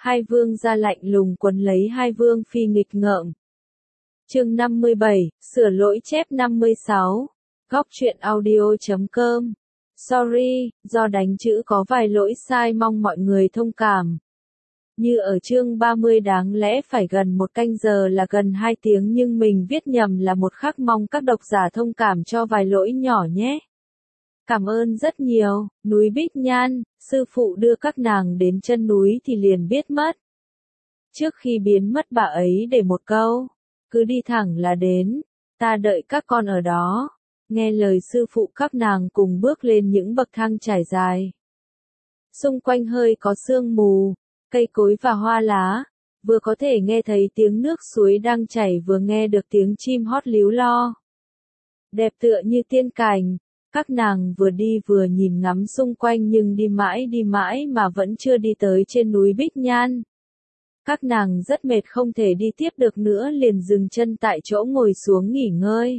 Hai vương gia lạnh lùng quấn lấy hai vương phi nghịch ngợm. Chương 57, sửa lỗi chép 56. Góc truyện audio.com. Sorry, do đánh chữ có vài lỗi sai, mong mọi người thông cảm. Như ở chương 30 đáng lẽ phải gần 1 canh giờ là gần 2 tiếng nhưng mình viết nhầm là 1 khắc, mong các độc giả thông cảm cho vài lỗi nhỏ nhé. Cảm ơn rất nhiều. Núi Bích Nhan, sư phụ đưa các nàng đến chân núi thì liền biết mất. Trước khi biến mất bà ấy để một câu, cứ đi thẳng là đến, ta đợi các con ở đó. Nghe lời sư phụ, các nàng cùng bước lên những bậc thang trải dài. Xung quanh hơi có sương mù, cây cối và hoa lá, vừa có thể nghe thấy tiếng nước suối đang chảy, vừa nghe được tiếng chim hót líu lo. Đẹp tựa như tiên cảnh. Các nàng vừa đi vừa nhìn ngắm xung quanh nhưng đi mãi mà vẫn chưa đi tới trên núi Bích Nhan. Các nàng rất mệt không thể đi tiếp được nữa, liền dừng chân tại chỗ ngồi xuống nghỉ ngơi.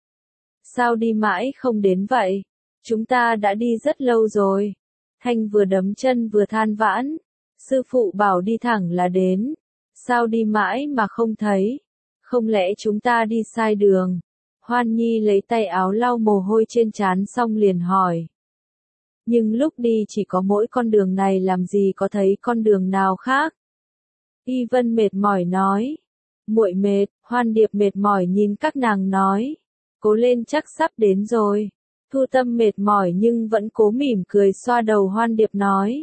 Sao đi mãi không đến vậy? Chúng ta đã đi rất lâu rồi. Thanh vừa đấm chân vừa than vãn. Sư phụ bảo đi thẳng là đến. Sao đi mãi mà không thấy? Không lẽ chúng ta đi sai đường? Hoan Nhi lấy tay áo lau mồ hôi trên trán xong liền hỏi. Nhưng lúc đi chỉ có mỗi con đường này, làm gì có thấy con đường nào khác? Y Vân mệt mỏi nói. Muội mệt. Hoan Điệp mệt mỏi nhìn các nàng nói. Cố lên, chắc sắp đến rồi. Thu Tâm mệt mỏi nhưng vẫn cố mỉm cười xoa đầu Hoan Điệp nói.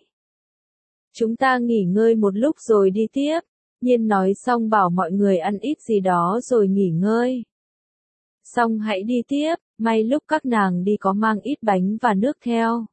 Chúng ta nghỉ ngơi một lúc rồi đi tiếp. Nhiên nói xong bảo mọi người ăn ít gì đó rồi nghỉ ngơi. Xong hãy đi tiếp, may lúc các nàng đi có mang ít bánh và nước theo.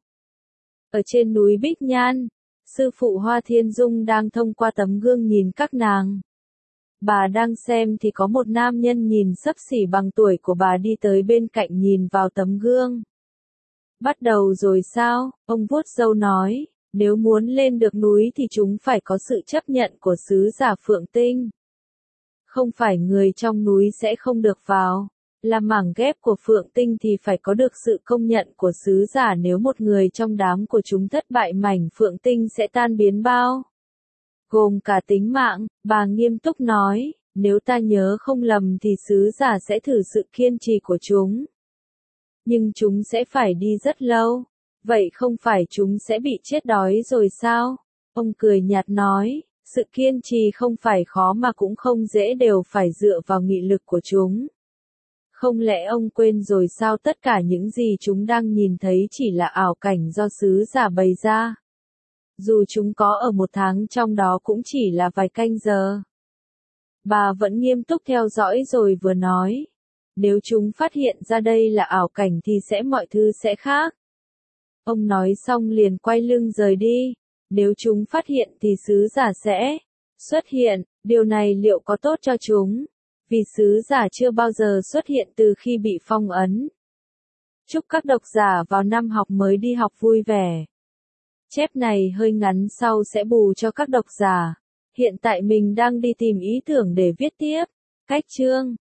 Ở trên núi Bích Nhan, sư phụ Hoa Thiên Dung đang thông qua tấm gương nhìn các nàng. Bà đang xem thì có một nam nhân nhìn xấp xỉ bằng tuổi của bà đi tới bên cạnh nhìn vào tấm gương. Bắt đầu rồi sao? Ông vuốt râu nói, nếu muốn lên được núi thì chúng phải có sự chấp nhận của sứ giả Phượng Tinh. Không phải người trong núi sẽ không được vào. Là mảng ghép của Phượng Tinh thì phải có được sự công nhận của sứ giả, nếu một người trong đám của chúng thất bại mảnh Phượng Tinh sẽ tan biến bao gồm cả tính mạng. Bà nghiêm túc nói, nếu ta nhớ không lầm thì sứ giả sẽ thử sự kiên trì của chúng. Nhưng chúng sẽ phải đi rất lâu. Vậy không phải chúng sẽ bị chết đói rồi sao? Ông cười nhạt nói, sự kiên trì không phải khó mà cũng không dễ, đều phải dựa vào nghị lực của chúng. Không lẽ ông quên rồi sao, tất cả những gì chúng đang nhìn thấy chỉ là ảo cảnh do sứ giả bày ra. Dù chúng có ở 1 tháng trong đó cũng chỉ là vài canh giờ. Bà vẫn nghiêm túc theo dõi rồi vừa nói. Nếu chúng phát hiện ra đây là ảo cảnh thì mọi thứ sẽ khác. Ông nói xong liền quay lưng rời đi. Nếu chúng phát hiện thì sứ giả sẽ xuất hiện, điều này liệu có tốt cho chúng? Vì sứ giả chưa bao giờ xuất hiện từ khi bị phong ấn. Chúc các độc giả vào năm học mới đi học vui vẻ. Chép này hơi ngắn, sau sẽ bù cho các độc giả. Hiện tại mình đang đi tìm ý tưởng để viết tiếp. Cách chương